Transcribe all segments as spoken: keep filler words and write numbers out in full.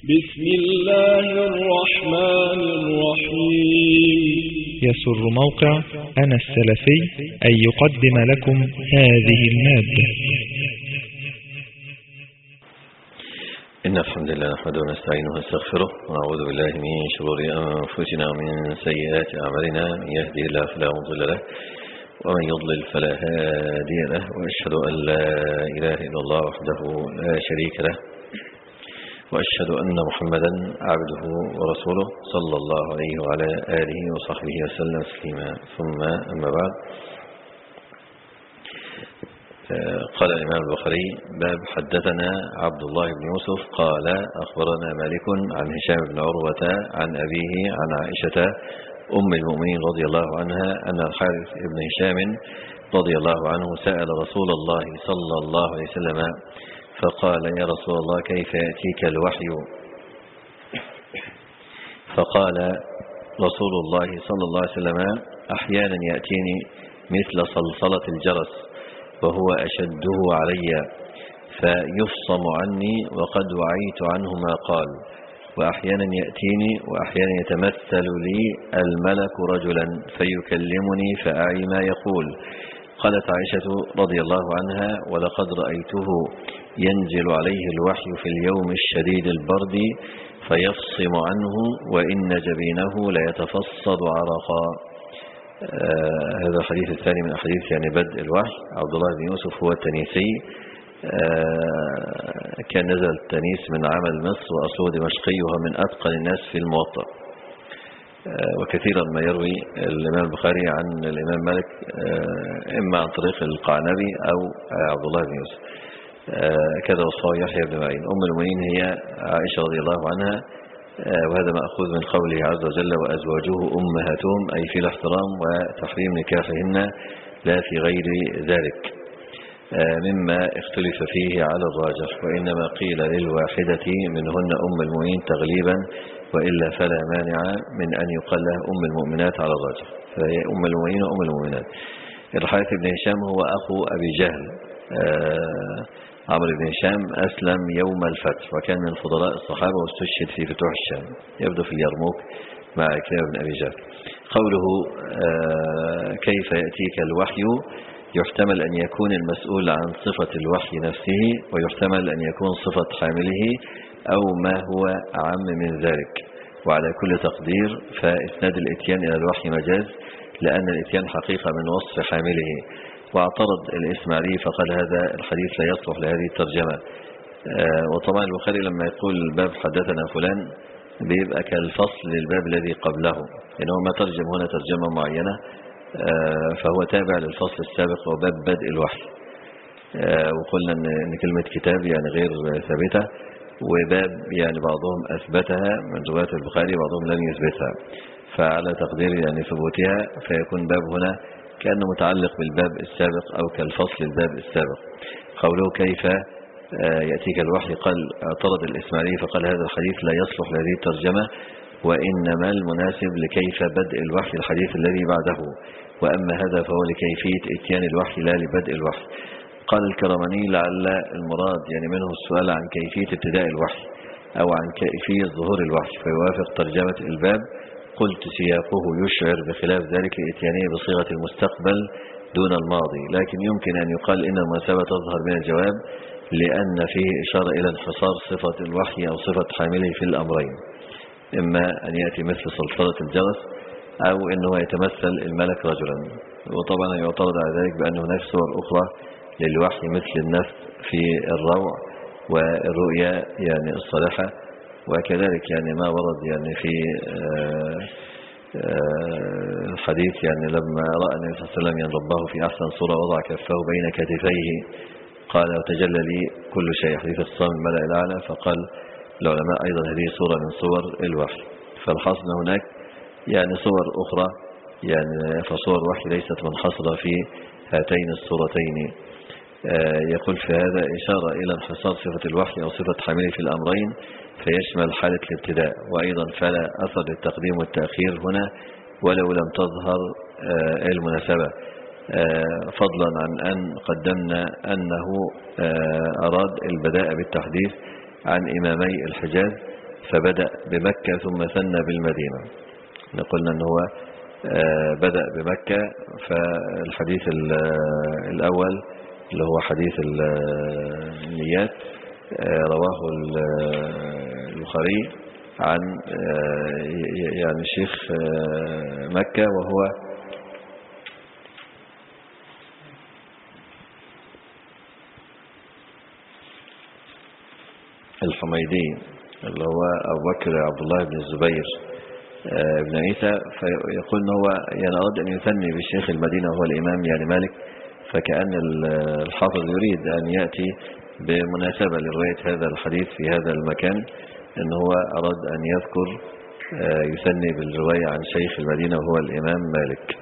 بسم الله الرحمن الرحيم. يسر موقع أنا السلفي أن يقدم لكم هذه المادة. إن الحمد لله نحمده ونستعينه ونستغفره ونعوذ بالله من شرور أنفسنا ومن سيئات أعمالنا، من يهدي الله فلا مضل له ومن يضلل فلا هادي له، وأشهد أن لا إله إلا الله وحده لا شريك له، وأشهد أن محمدا عبده ورسوله صلى الله عليه وعلى آله وصحبه وسلم تسليما. ثم أما بعد، قال الإمام البخاري: باب حدثنا عبد الله بن يوسف قال أخبرنا مالك عن هشام بن عروة عن أبيه عن عائشة أم المؤمنين رضي الله عنها أن الحارث بن هشام رضي الله عنه سأل رسول الله صلى الله عليه وسلم فقال: يا رسول الله، كيف يأتيك الوحي؟ فقال رسول الله صلى الله عليه وسلم: أحيانا يأتيني مثل صلصلة الجرس وهو أشده علي فيفصم عني وقد وعيت عنه ما قال، وأحيانا يأتيني وأحيانا يتمثل لي الملك رجلا فيكلمني فأعي ما يقول. قالت عائشة رضي الله عنها: ولقد رأيته ينزل عليه الوحي في اليوم الشديد البرد فيفصم عنه وإن جبينه ليتفصد عرقا. آه هذا الحديث الثاني من أحاديث يعني بدء الوحي. عبد الله بن يوسف هو التنيسي، آه كان نزل التنيس من عمل مصر وأصله دمشقي، وهو من أتقن الناس في الموطأ. آه وكثيرا ما يروي الإمام البخاري عن الإمام مالك آه إما عن طريق القعنبي أو آه عبد الله بن يوسف. آه كذا وصفه يحيى بن معين. أم المؤمنين هي عائشة رضي الله عنها، آه وهذا مأخوذ من قوله عز وجل: وأزواجه أمهاتهم، أي في الاحترام وتحريم نكاحهن لا في غير ذلك، آه مما اختلف فيه على الراجح، وإنما قيل للواحدة منهن أم المؤمنين تغليبا، وإلا فلا مانع من أن يقال لها أم المؤمنات على الراجح، فهي أم المؤمنين وأم المؤمنات. الحارث بن هشام هو أخو أبي جهل. آه عمرو بن هشام أسلم يوم الفتح وكان من فضلاء الصحابة واستشهد في فتوح الشام، يبدو في اليرموك مع عكرمة بن أبي جهل. قوله آه كيف يأتيك الوحي، يحتمل أن يكون المسؤول عن صفة الوحي نفسه، ويحتمل أن يكون صفة حامله أو ما هو أعم من ذلك. وعلى كل تقدير فإسناد الإتيان إلى الوحي مجاز، لأن الإتيان حقيقة من وصف حامله. واعترض الإسماعيلي فقال: هذا الحديث لا يصلح لهذه الترجمة. آه وطبعا البخاري لما يقول الباب حدثنا فلان بيبقى كالفصل للباب الذي قبله، يعني هو ما ترجم هنا ترجمة معينة، آه فهو تابع للفصل السابق وباب بدء الوحي. آه وقلنا إن, إن كلمة كتاب يعني غير ثابتة، وباب يعني بعضهم أثبتها من رواية البخاري بعضهم لم يثبتها، فعلى تقدير يعني ثبوتها فيكون باب هنا كأنه متعلق بالباب السابق أو كالفصل الباب السابق. قوله كيف يأتيك الوحي، قال اعترض الإسماعيلي فقال: هذا الحديث لا يصلح لهذه الترجمة، وإنما المناسب لكيف بدء الوحي الحديث الذي بعده، وأما هذا فهو لكيفية إتيان الوحي لا لبدء الوحي. قال الكرماني: لعل المراد يعني منه السؤال عن كيفية ابتداء الوحي أو عن كيفية ظهور الوحي، فيوافق ترجمة الباب. قلت: سياقه يشعر بخلاف ذلك الإتيانية بصيغة المستقبل دون الماضي، لكن يمكن أن يقال إن المناسبة تظهر من الجواب، لأن فيه إشارة إلى انحصار صفة الوحي أو صفة حامله في الأمرين، إما أن يأتي مثل صلصلة الجرس أو أنه يتمثل الملك رجلا. وطبعا يعترض على ذلك بأن هناك صور أخرى للوحي مثل النفس في الروع والرؤيا يعني الصالحة، وكذلك يعني ما ورد يعني في الحديث يعني لما رأى النبي صلى الله عليه وسلم يعني ربه في أحسن صورة وضع كفه بين كتفيه قال: وتجلى لي كل شيء، حديث الصام الملأ الأعلى. فقال العلماء أيضا هذه صورة من صور الوحي. فالحاصل هناك يعني صور أخرى، يعني فصور الوحي ليست منحصرة في هاتين الصورتين. يقول في هذا إشارة إلى انحصار صفة الوحي أو صفة حامله في الأمرين، فيشمل حالة الابتداء، وأيضا فلا أثر للتقديم والتأخير هنا ولو لم تظهر المناسبة، فضلا عن أن قدمنا أنه أراد البداء بالتحديث عن إمامي الحجاز فبدأ بمكة ثم ثنى بالمدينة. قلنا أنه هو بدأ بمكة. فالحديث الأول اللي هو حديث النيات رواه البخاري عن يعني شيخ مكة وهو الحميدي اللي هو أبو بكر عبد الله بن الزبير بن عيسى. فيقول أنه هو يعني أراد أن يثني بالشيخ المدينة وهو الإمام يعني مالك، فكأن الحافظ يريد أن يأتي بمناسبة لرواية هذا الحديث في هذا المكان، أنه هو أراد أن يذكر يثني بالرواية عن شيخ المدينة وهو الإمام مالك.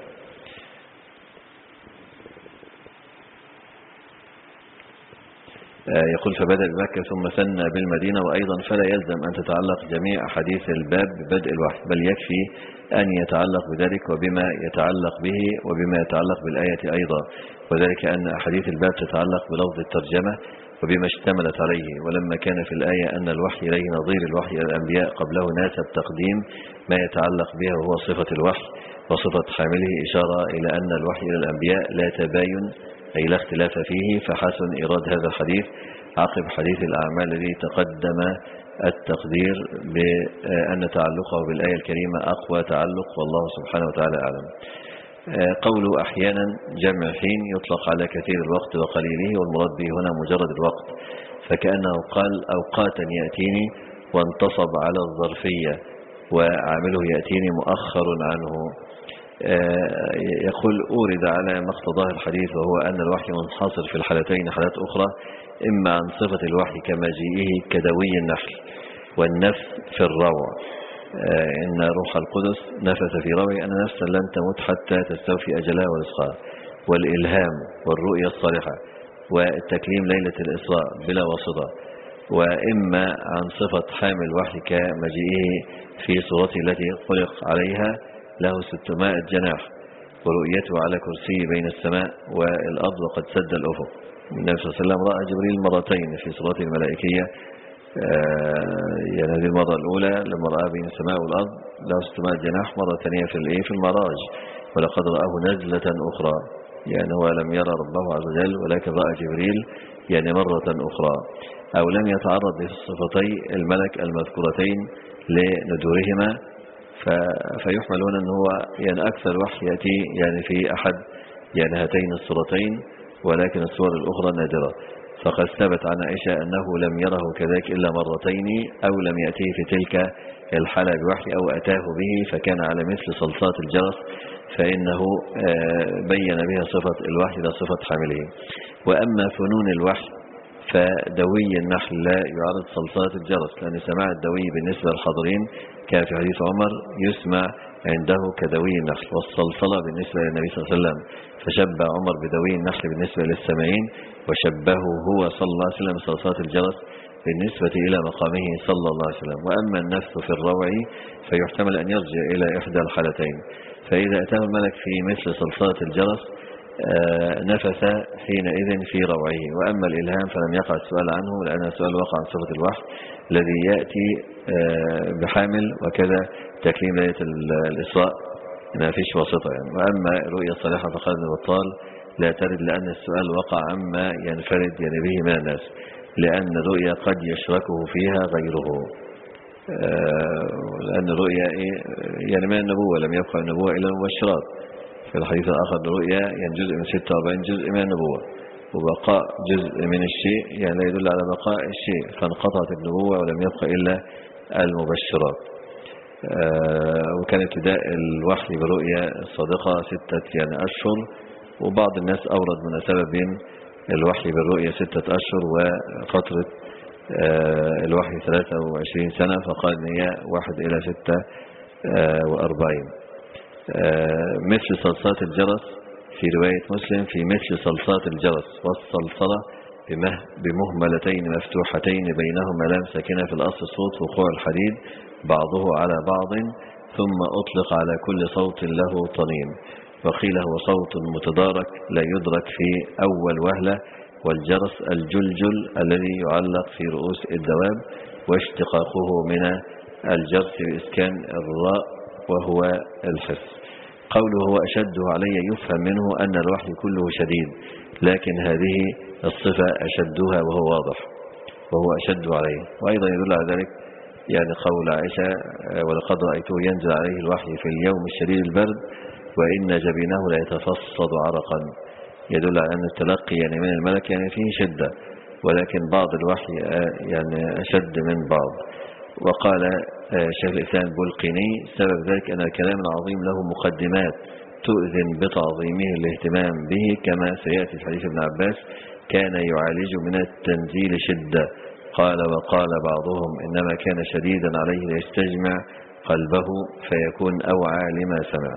يقول فبدأ بمكة ثم ثنى بالمدينة. وأيضا فلا يلزم أن تتعلق جميع أحاديث الباب ببدء الوحي، بل يكفي أن يتعلق بذلك وبما يتعلق به وبما يتعلق بالآية أيضا، وذلك أن أحاديث الباب تتعلق بلفظ الترجمة وبما اشتملت عليه. ولما كان في الآية أن الوحي إليه نظير الوحي إلى الأنبياء قبله ناسب تقديم ما يتعلق بها وهو صفة الوحي وصفة حامله، إشارة إلى أن الوحي إلى الأنبياء لا تباين أي لا اختلاف فيه، فحسن إيراد هذا الحديث عقب حديث الأعمال الذي تقدم التقدير بأن تعلقه بالآية الكريمة أقوى تعلق، والله سبحانه وتعالى أعلم. قوله أحيانا جمع حين يطلق على كثير الوقت وقليله، والمراد به هنا مجرد الوقت، فكأنه قال أوقاتا يأتيني وانتصب على الظرفية وعامله يأتيني مؤخر عنه. يقول أورد على ما اقتضاه الحديث، وهو أن الوحي منحصر في الحالتين حالات أخرى، إما عن صفة الوحي كمجيئه كدوي النحل والنفس في الروع، إن روح القدس نفث في روعي أن نفسا لن تموت حتى تستوفي أجلها ورزقها، والإلهام والرؤية الصالحة والتكليم ليلة الإسراء بلا واسطة. وإما عن صفة حامل الوحي كمجيئه في صورته التي خلق عليها له ستمائة جناح ورؤيته على كرسيه بين السماء والأرض وقد سد الأفق. النبي صلى الله عليه وسلم رأى جبريل مرتين في صورته الملائكية، يعني هذه المرة الأولى لما رأى بين السماء والأرض له ستمائة جناح، مرة ثانية في الإيه في المعراج ولقد رآه نزلة أخرى، يعني هو لم يرى ربه عز وجل ولكن رأى جبريل يعني مرة أخرى. أو لم يتعرض لصفتي الملك المذكورتين لندورهما، فيحملون أنه هو يعني أكثر وحي يأتي يعني في أحد يعني هاتين الصورتين، ولكن الصور الأخرى نادرة. فقد ثبت عن عائشة أنه لم يره كذلك إلا مرتين، أو لم يأتيه في تلك الحالة بوحي أو أتاه به فكان على مثل صلصات الجرس، فإنه بين بها صفة الوحي لا صفة حامله. وأما فنون الوحي فدوي النحل لا يعرض صلصات الجرس، لأن سماع الدوي بالنسبة للحاضرين كان في حديث عمر يسمع عنده كدوي النحل، والصلصلة بالنسبة للنبي صلى الله عليه وسلم فشبه عمر بدوي النحل بالنسبة للسامعين، وشبهه هو صلى الله عليه وسلم صلصات الجرس بالنسبة إلى مقامه صلى الله عليه وسلم. وأما النفس في الروع فيحتمل أن يرجع إلى إحدى الحالتين، فإذا أتاه الملك في مثل صلصات الجرس نفث حينئذ في روعه. وأما الإلهام فلم يقع السؤال عنه، لأن السؤال وقع عن صفة الوحي الذي يأتي بحامل، وكذا تكليم ليلة الإسراء ما فيش واسطة يعني. وأما الرؤية الصالحة فقال ابن بطال لا ترد، لأن السؤال وقع عما ينفرد يعني به من الناس، لأن الرؤية قد يشركه فيها غيره، لأن الرؤية يعني من النبوة لم يبقى النبوة إلا المبشرات. في الحديث الآخر الرؤيا يعني جزء من ستة وأربعين جزء من النبوة، وبقاء جزء من الشيء يعني لا يدل على بقاء الشيء، فانقطعت النبوة ولم يبقى إلا المبشرات. وكان ابتداء الوحي برؤيا الصادقة ستة يعني أشهر، وبعض الناس أورد مناسبة بين الوحي بالرؤيا ستة أشهر وفترة الوحي ثلاثة وعشرين سنة، فقال إن هي واحد إلى ستة وأربعين. مثل صلصات الجرس في رواية مسلم في مثل صلصات الجرس، والصلصلة بمهملتين مفتوحتين بينهما لام ساكنة في الأصل صوت وقوع الحديد بعضه على بعض، ثم أطلق على كل صوت له طنين، وقيل هو صوت متدارك لا يدرك في أول وهلة. والجرس الجلجل الذي يعلق في رؤوس الدواب، واشتقاقه من الجرس بإسكان الراء وهو الحس. قوله هو أشده علي يفهم منه أن الوحي كله شديد، لكن هذه الصفة أشدها وهو واضح، وهو أشد عليه. وأيضا يدل على ذلك يعني قول عائشة ولقد رأيته ينزل عليه الوحي في اليوم الشديد البرد وإن جبينه لا يتفصد عرقا، يدل على أن التلقي يعني من الملك يعني فيه شدة، ولكن بعض الوحي يعني أشد من بعض. وقال شيخ الإسلام البلقيني سبب ذلك أن الكلام العظيم له مقدمات تؤذن بتعظيمه الاهتمام به، كما سيأتي في حديث ابن عباس كان يعالج من التنزيل شدة. قال وقال بعضهم إنما كان شديدا عليه ليستجمع قلبه فيكون أوعى لما سمع.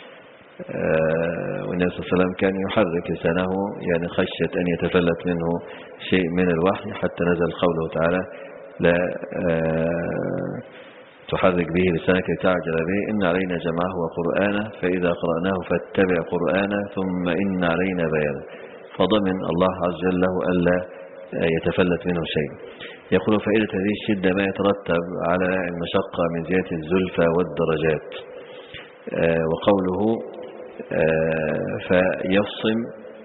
آه والنبي صلى الله عليه وسلم كان يحرك لسانه يعني خشية أن يتفلت منه شيء من الوحي، حتى نزل قوله تعالى لا آه تحرك به لسانك لتعجل به إن علينا جمعه وقرآنه فإذا قرأناه فاتبع قرآنه ثم إن علينا بيانه. فضمن الله عز وجل له ألا يتفلت منه شيء. يقول فائدة هذه الشدة ما يترتب على المشقة من زيادة الزلفى والدرجات. آه وقوله آه فيفصم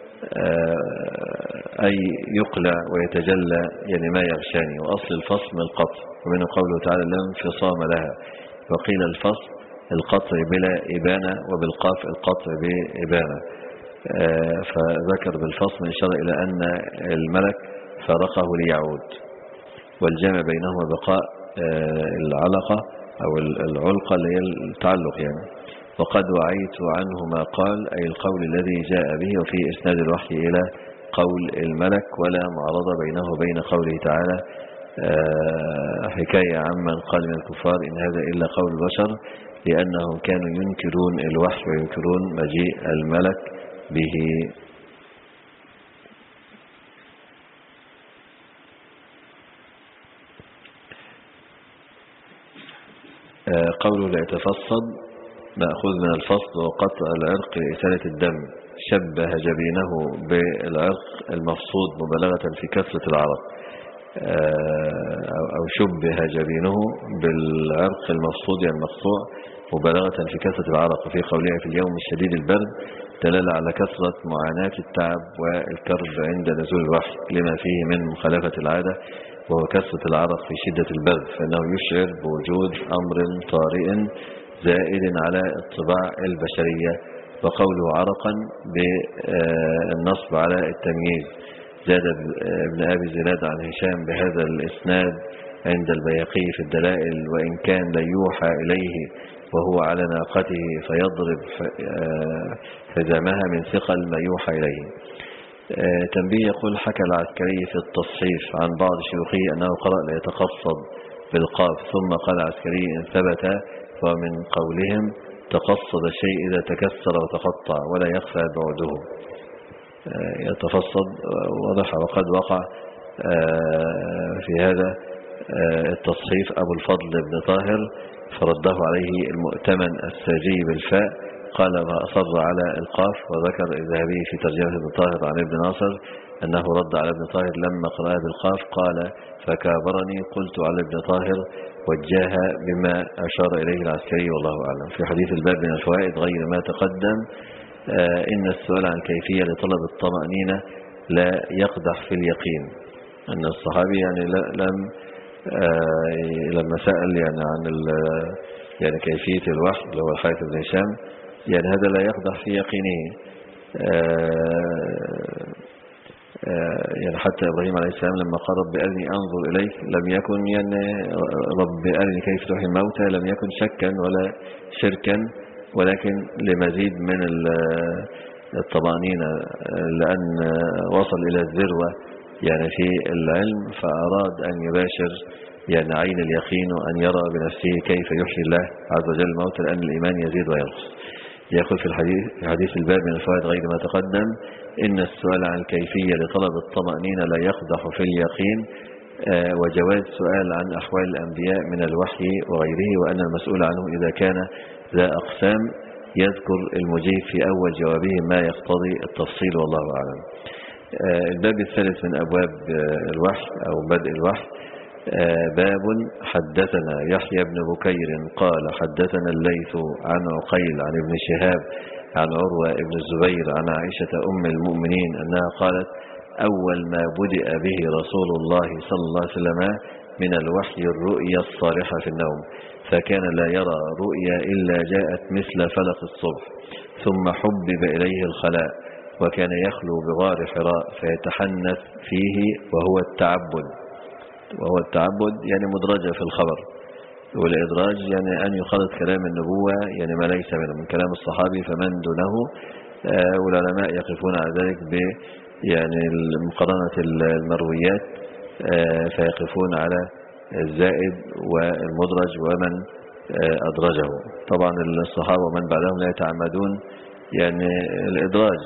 آه أي يقلع ويتجلى يعني ما يغشاني، وأصل الفصم القطع، ومن قوله تعالى لا انفصام لها. وقيل الفصم القطع بلا إبانة، وبالقاف القطع بإبانة. آه فذكر بالفصم إشارة إلى أن الملك فارقه ليعود، والجمع بينهما بقاء آه العلقة أو العلقة اللي هي التعلق يعني. وقد وعيت عنه ما قال أي القول الذي جاء به، وفي إسناد الوحي إلى قول الملك، ولا معارضة بينه وبين قوله تعالى آه حكاية عمن قال من الكفار إن هذا إلا قول البشر، لأنهم كانوا ينكرون الوحي وينكرون مجيء الملك به. آه قوله لا يتفصد مأخوذ من الفصد وقطع العرق لإسالة الدم، شبه جبينه بالعرق المفصود مبالغة في كثرة العرق، أو شبه جبينه بالعرق المفصود يعني المقطوع مبالغة في كثرة العرق. وفي قوله في اليوم الشديد البرد دلالة على كثرة معاناة التعب والكرب عند نزول الوحي لما فيه من مخالفة العادة، وهو كثرة العرق في شدة البرد، فإنه يشعر بوجود أمر طارئ زائد على الطباع البشرية. وقوله عرقا بالنصب على التمييز. زاد ابن أبي زناد عن هشام بهذا الإسناد عند البيهقي في الدلائل وإن كان لا يوحى إليه وهو على ناقته فيضرب حزامها من ثقل ما يوحى إليه. تنبيه يقول حكى العسكري في التصحيف عن بعض شيوخه أنه قرأ ليتقصد بالقاف، ثم قال العسكري إن ثبت ومن قولهم تقصد الشيء إذا تكسر وتقطع ولا يخفى بعده. يتفصد واضح. وقد وقع في هذا التصحيف أبو الفضل بن طاهر فرده عليه المؤتمن الساجي بالفاء، قال وأصر على القاف. وذكر الذهبي في ترجمة ابن طاهر عن ابن ناصر أنه رد على ابن طاهر لما قرأ بالقاف قال فكابرني قلت على ابن طاهر وجاها بما أشار إليه العسكري والله أعلم. في حديث الباب من الفوائد غير ما تقدم آه إن السؤال عن كيفية لطلب الطمأنينة لا يقدح في اليقين. أن الصحابي يعني لم آه لما سأل يعني عن يعني كيفية الوحي اللي هو الحارث بن هشام يعني هذا لا يقدح في يقينه. آه يعني حتى إبراهيم عليه السلام لما قال رب أرني أنظر إليك لم يكن يعني رب أرني كيف تحيي الموتى لم يكن شكا ولا شركا، ولكن لمزيد من الطمأنينة لأن وصل إلى الذروة يعني في العلم، فأراد أن يباشر يعني عين اليقين وأن يرى بنفسه كيف يحيي الله عز وجل الموتى، لأن الإيمان يزيد وينقص. يقول في الحديث في حديث الباب من الفوائد غير ما تقدم إن السؤال عن الكيفية لطلب الطمأنينة لا يقدح في اليقين، وجواز سؤال عن أحوال الأنبياء من الوحي وغيره، وأن المسؤول عنه إذا كان ذا أقسام يذكر المجيب في أول جوابه ما يقتضي التفصيل والله أعلم. الباب الثالث من أبواب الوحي أو بدء الوحي باب حدثنا يحيى بن بكير قال حدثنا الليث عن عقيل عن ابن شهاب عن عروة ابن الزبير عن عائشة أم المؤمنين أنها قالت أول ما بدأ به رسول الله صلى الله عليه وسلم من الوحي الرؤيا الصالحة في النوم، فكان لا يرى رؤيا إلا جاءت مثل فلق الصبح، ثم حبب إليه الخلاء، وكان يخلو بغار حراء فيتحنث فيه وهو التعبد، وهو التعبد يعني مدرجة في الخبر، والإدراج يعني أن يخلط كلام النبوة يعني ما ليس منه من كلام الصحابي فمن دونه، والعلماء يقفون على ذلك ب يعني مقارنة المرويات، فيقفون على الزائد والمدرج ومن أدرجه. طبعا الصحابة ومن بعدهم لا يتعمدون يعني الإدراج،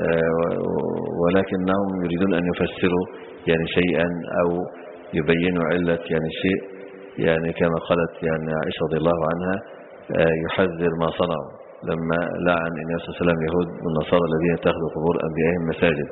ولكنهم يريدون أن يفسروا يعني شيئا أو يبينوا علة يعني شيء، يعني كما قالت يعني عائشة رضي الله عنها يحذر ما صنعوا لما لعن النبي صلى الله عليه وسلم يهود والنصارى الذين اتخذوا قبور أنبيائهم مساجد.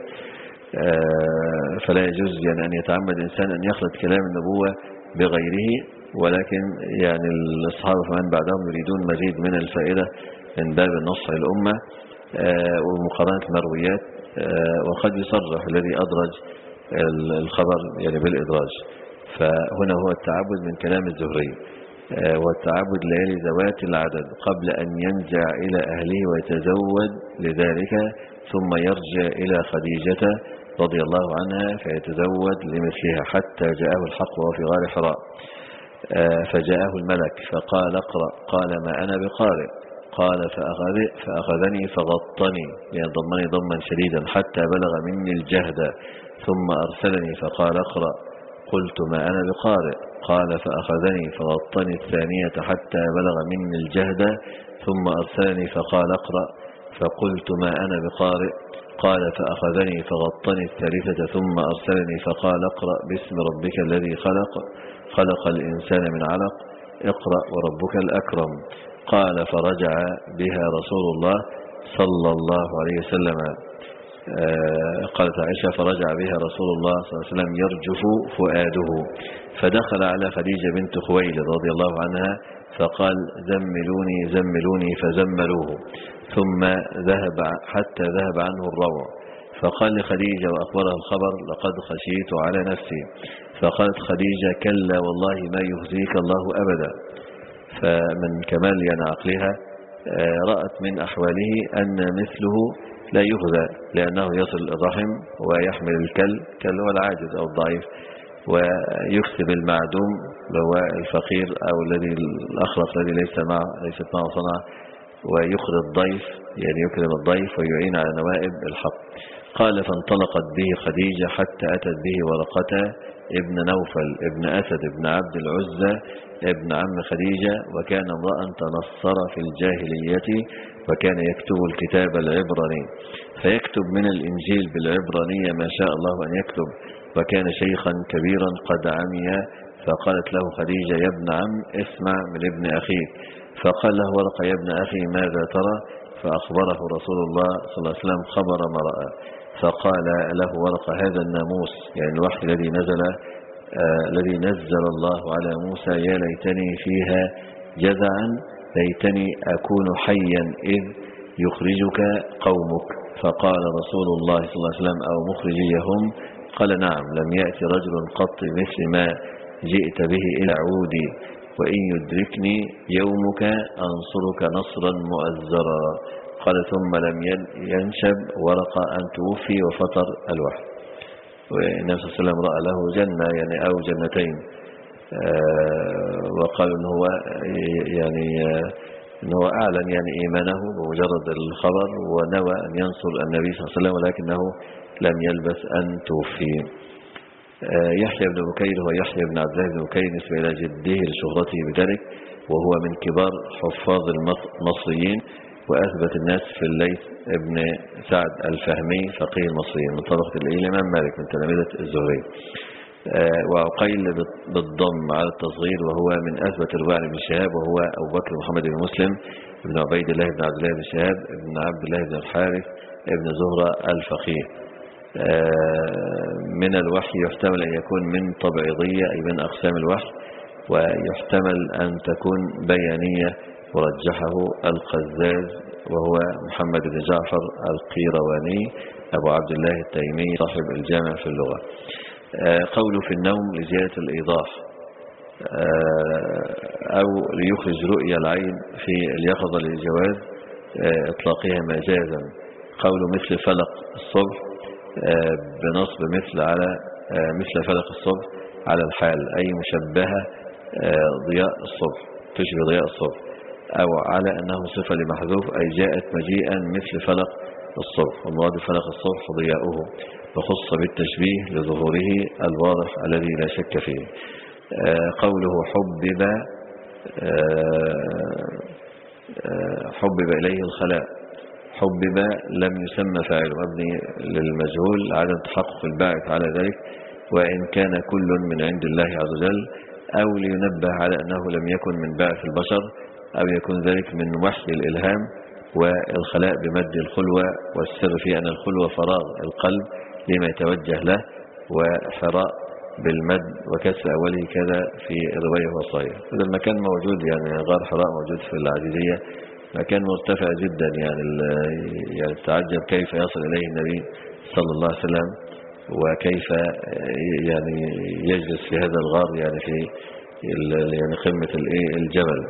فلا يجوز يعني أن يتعمد الإنسان أن يخلط كلام النبوة بغيره، ولكن يعني الأصحاب فمن بعدهم يريدون مزيد من الفائدة من باب النصح للأمة ومقارنة المرويات، وقد يصرح الذي أدرج الخبر يعني بالإدراج. فهنا هو التعبد من كلام الزهري، والتعبد ليالي ذوات العدد قبل أن ينزع إلى أهله ويتزود لذلك، ثم يرجع إلى خديجة رضي الله عنها فيتزود لمثلها حتى جاءه الحق وهو في غار حراء، فجاءه الملك فقال اقرأ، قال ما أنا بقارئ، قال فأخذني فغطني يعني ضمني ضما شديدا حتى بلغ مني الجهد، ثم أرسلني فقال اقرأ، قلت ما أنا بقارئ، قال فأخذني فغطني الثانية حتى بلغ مني الجهد، ثم أرسلني فقال اقرأ، فقلت ما أنا بقارئ، قال فأخذني فغطني الثالثة ثم أرسلني فقال اقرأ باسم ربك الذي خلق خلق الإنسان من علق، اقرأ وربك الأكرم. قال فرجع بها رسول الله صلى الله عليه وسلم، قالت عائشة فرجع بها رسول الله صلى الله عليه وسلم يرجف فؤاده، فدخل على خديجة بنت خويلد رضي الله عنها فقال زملوني زملوني فزملوه، ثم ذهب حتى ذهب عنه الروع، فقال لخديجة وأخبرها الخبر لقد خشيت على نفسي، فقالت خديجة كلا والله ما يخزيك الله أبدا. فمن كمال يعني عقلها رأت من أحواله أن مثله لا يخزى، لأنه يصل الرحم ويحمل الكل كل هو العاجز أو الضعيف، ويكسب المعدوم هو الفقير أو الذي الأخرق الذي ليس معه ليست معه صنعة، ويخرج الضيف يعني يكرم الضيف ويعين على نوائب الحق. قال فانطلقت به خديجة حتى أتت به ورقة ابن نوفل ابن أسد ابن عبد العزة ابن عم خديجة، وكان امرأ تنصر في الجاهلية وكان يكتب الكتاب العبراني، فيكتب من الإنجيل بالعبرانية ما شاء الله أن يكتب، وكان شيخا كبيرا قد عمي. فقالت له خديجة يا ابن عم اسمع من ابن أخيك، فقال له ورقة يا ابن أخي ماذا ترى؟ فأخبره رسول الله صلى الله عليه وسلم خبر ما رأى، فقال له ورقة هذا الناموس يعني الوحي الذي نزل آه الذي نزل الله على موسى يا ليتني فيها جزعا ليتني أكون حيا إذ يخرجك قومك. فقال رسول الله صلى الله عليه وسلم أو مخرجيهم؟ قال نعم لم يأتي رجل قط مثل ما جئت به إلى عودي، وإن يدركني يومك أنصرك نصرا مؤزرا. قال ثم لم ينشب ورقة أن توفي وفطر الوحي. والنبي صلى الله عليه وسلم رأى له جنة يعني أو جنتين، وقال إن هو يعني إن هو أعلن يعني إيمانه بمجرد الخبر ونوى أن ينصر النبي صلى الله عليه وسلم، ولكنه لم يلبس أن توفي. يحيى بن بكير هو يحيى بن عبد الله بن بكير نسبة إلى جده لشهرته بذلك، وهو من كبار حفاظ المصريين وأثبت الناس في الليث ابن سعد الفهمي فقيه المصريين من طبقة الإمام مالك من تلامذة الزهري. وعقيل بالضم على التصغير وهو من أثبت رواية ابن شهاب، وهو أبو بكر محمد بن مسلم ابن عبيد الله بن عبد الله بن شهاب ابن عبد الله بن الحارث ابن زهرة الفقيه. من الوحي يحتمل أن يكون من طبيعية أي من أقسام الوحي، ويحتمل أن تكون بيانية ورجحه القزاز وهو محمد بن جعفر القيرواني أبو عبد الله التيمي صاحب الجامع في اللغة. قوله في النوم لزيادة الإيضاح أو ليخرج رؤيا العين في اليقظة للجواز إطلاقها مجازا. قوله مثل فلق الصبح بنصب مثل على مثل فلق الصبح على الحال أي مشبهة ضياء الصبح تشبه ضياء الصبح، أو على أنه صفة لمحذوف أي جاءت مجيئا مثل فلق الصبح، والمراد فلق الصبح ضياؤه، وخص بالتشبيه لظهوره الواضح الذي لا شك فيه. قوله حبب حبب إليه الخلاء، حبب لم يسمى فاعل مبني للمجهول عدم تحقق الباعث على ذلك، وإن كان كل من عند الله عز وجل، أو لينبه على أنه لم يكن من باعث البشر، أو يكون ذلك من وحي الإلهام. والخلاء بمد الخلوة، والسر في أن الخلوة فراغ القلب لما يتوجه له، وحراء بالمد وكسر أوله كذا في رواية وصايا. هذا المكان موجود يعني غار حراء موجود في العزيزية، مكان مرتفع جدا يعني يعني تعجب كيف يصل إليه النبي صلى الله عليه وسلم، وكيف يعني يجلس في هذا الغار يعني في يعني قمة الجبل.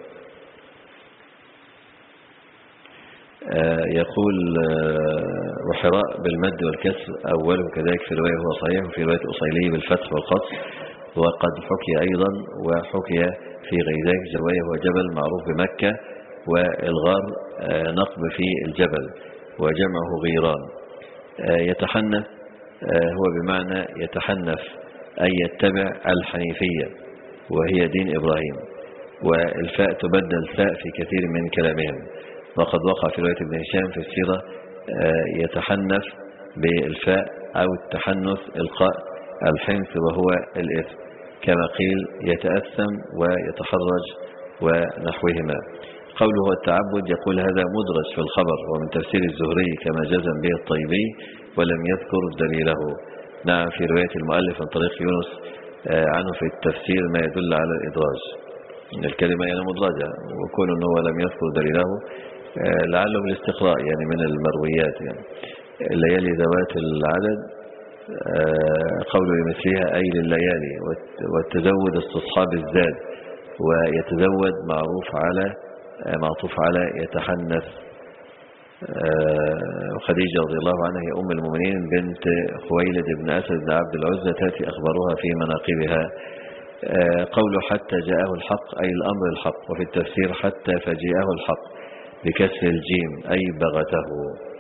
يقول وحراء بالمد والكسر أوله كذلك في رواية هو صحيح، وفي رواية أصيلي بالفتح والقصر، وقد حكي أيضا وحكي في غير ذلك رواية هو جبل معروف بمكة، والغار نقب في الجبل وجمعه غيران. يتحنف هو بمعنى يتحنف أي يتبع الحنيفية وهي دين إبراهيم، والفاء تبدل ثاء في كثير من كلامهم، وقد وقع في رواية ابن هشام في السيرة يتحنف بالفاء أو التحنث إلقاء الحنث وهو الإثم، كما قيل يتأثم ويتحرج ونحوهما. قوله التعبد يقول هذا مدرج في الخبر ومن تفسير الزهري كما جزم به الطيبي ولم يذكر دليله. نعم في رواية المؤلف عن طريق يونس عنه في التفسير ما يدل على الإدراج، إن الكلمة يعني مدرجة، وكون أنه لم يذكر دليله لعله بالاستقراء يعني من المرويات. يعني الليالي ذوات العدد قول لمثلها أي لليالي، والتزود استصحاب الزاد، ويتزود معروف على معطوف على يتحنث. وخديجة رضي الله عنها هي أم المؤمنين بنت خويلد بن أسد بن عبد العزة تأتي أخبارها في مناقبها. قوله حتى جاءه الحق أي الأمر الحق، وفي التفسير حتى فجاءه الحق بكسر الجيم أي بغته.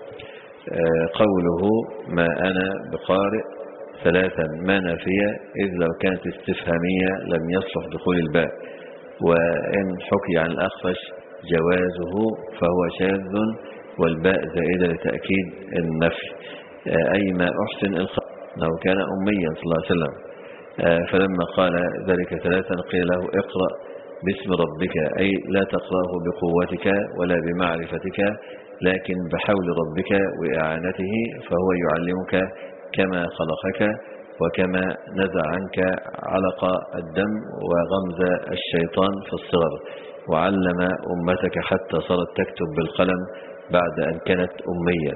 قوله ما أنا بقارئ ثلاثا ما نافية، إذ لو كانت استفهامية لم يصلح دخول الباء، وإن حكي عن الأخفش جوازه فهو شاذ، والباء زائدة لتأكيد النفي، أي ما أحسن الخط أنه كان أميا صلى الله عليه وسلم، فلما قال ذلك ثلاثا قيل له اقرأ باسم ربك، أي لا تقرأه بقوتك ولا بمعرفتك لكن بحول ربك وإعانته، فهو يعلمك كما خلقك وكما نزع عنك علق الدم وغمز الشيطان في الصغر، وعلم أمتك حتى صارت تكتب بالقلم بعد أن كانت أمية.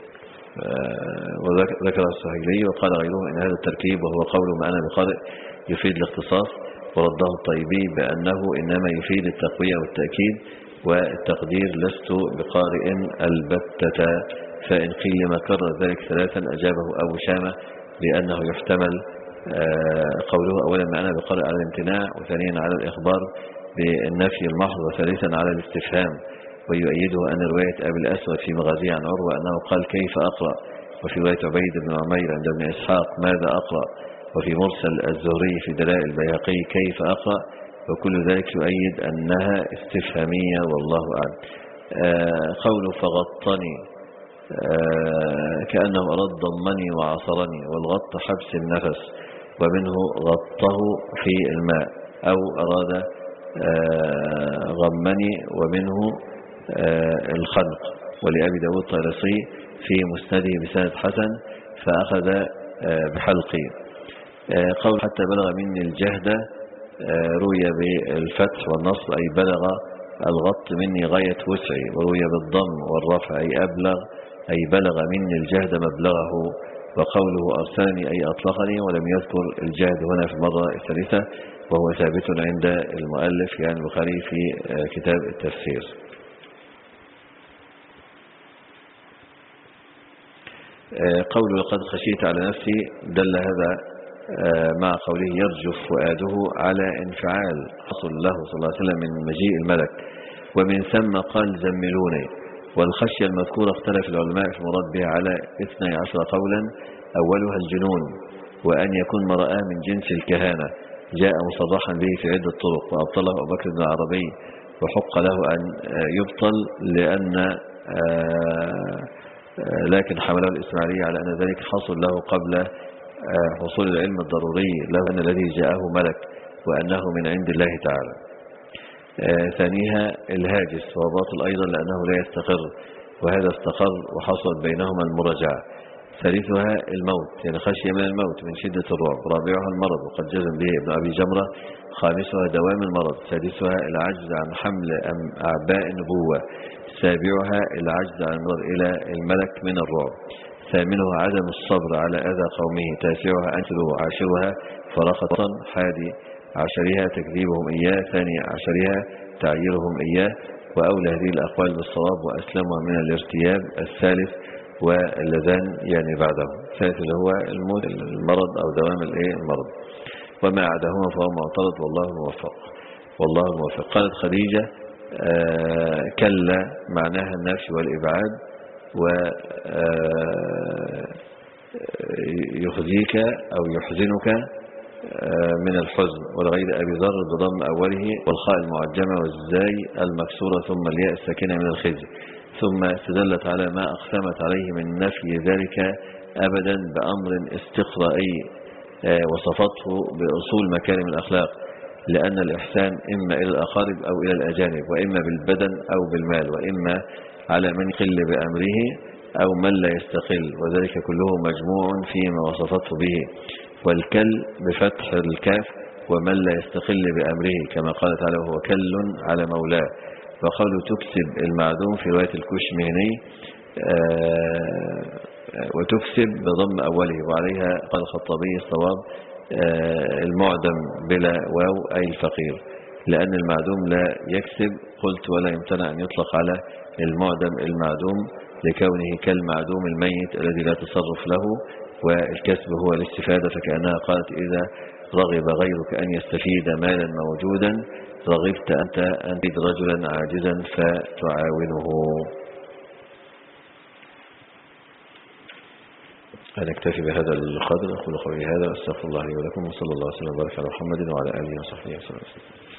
وذكر السهيلي وقال غيره إن هذا التركيب وهو قول ما أنا بقارئ يفيد الاختصاص، ورده الطيبي بأنه إنما يفيد التقوية والتأكيد والتقدير لست بقارئ البتة، فإن قيل لما كرر ذلك ثلاثا أجابه أبو شامة بأنه يحتمل قوله أولا ما أنا بقارئ على الامتناع، وثانيا على الإخبار بالنفي المحض، وثالثا على الاستفهام. ويؤيده أن رواية أبي الأسود في مغازيه عن عروة أنه قال كيف أقرأ، وفي رواية عبيد بن عمير عند ابن إسحاق ماذا أقرأ، وفي مرسل الزهري في دلائل البيهقي كيف أقرأ، وكل ذلك يؤيد أنها استفهامية والله أعلم. آه قوله فغطني آه كأنه أراد ضمني وعصرني، والغط حبس النفس، ومنه غطه في الماء، أو أراد آه غمني، ومنه آه الخنق. ولأبي داود طيلسي في مسنده بسند حسن فأخذ بحلقي. قول حتى بلغ مني الجهد روي بالفتح والنصب أي بلغ الغط مني غاية وسعي، وروي بالضم والرفع أي أبلغ أي بلغ مني الجهد مبلغه. وقوله أرسلني أي أطلقني، ولم يذكر الجهد هنا في المرة الثالثة، وهو ثابت عند المؤلف يعني البخاري في كتاب التفسير. قوله لقد خشيت على نفسي دل هذا مع قوله يرجف فؤاده على انفعال حصل له صلى الله عليه وسلم من مجيء الملك، ومن ثم قال زملوني. والخشية المذكورة اختلف العلماء في المراد بها على اثني عشر قولا، أولها الجنون، وأن يكون ما رآه من جنس الكهانة، جاء مصرحا به في عدة طرق، وأبطله أبو بكر بن العربي، وحق له أن يبطل لأن لكن حمله الإسماعيلي على أن ذلك حصل له قبل حصول العلم الضروري له أن الذي جاءه ملك، وأنه من عند الله تعالى. ثانيها الهاجس، وهو باطل أيضا لأنه لا يستقر، وهذا استقر وحصل بينهما المراجعة. ثالثها الموت، يعني خشية من الموت من شدة الرعب. رابعها المرض، وقد جزم به ابن أبي جمرة. خامسها دوام المرض. سادسها العجز عن حمل أعباء النبوة. سابعها العجز عن النظر إلى الملك من الرعب. ثامنها عدم الصبر على أذى قومه. تاسعها أنسلوا. عاشرها فرقة. حادي عشرها تكذيبهم إياه. ثاني عشرها تعييرهم إياه. وأولى هذه الأقوال بالصواب وأسلمها من الارتياب. الثالث واللذان يعني بعده. الثالث اللي هو الموت المرض أو دوام الايه المرض. وما عدهما فهو معترض والله الموفق. والله الموفق. قالت خديجة آه كلا معناها النفي والإبعاد، ويخزيك أو يحزنك من الحزن. ولغير أبي ذر بضم أوله والخاء المعجمة والزاي المكسورة ثم الياء الساكنة من الخزي. ثم استدلت على ما أقسمت عليه من نفي ذلك أبدا بأمر استقرائي وصفته بأصول مكارم الأخلاق، لأن الإحسان إما إلى الأقارب أو إلى الأجانب، وإما بالبدن أو بالمال، وإما على من يقل بأمره أو من لا يستقل، وذلك كله مجموع فيما وصفته به. والكل بفتح الكاف ومن لا يستقل بأمره، كما قال تعالى وهو كل على مولاه. وقوله تكسب المعدوم في رواية الكشميني وتكسب بضم أوله، وعليها قال الخطابي الصواب المعدم بلا واو أي الفقير، لأن المعدوم لا يكسب. قلت ولا يمتنع أن يطلق على المعدم المعدوم لكونه كالمعدوم الميت الذي لا تصرف له، والكسب هو الاستفادة، فكأنها قالت إذا رغب غيرك أن يستفيد مالا موجودا رغبت أنت أن تجد رجلا عاجزا فتعاونه. أنا أكتفي بهذا القدر. أقول قولي هذا، أستغفر الله لي ولكم، وصلى الله وسلم وبارك على محمد وعلى آله وصحبه وسلم.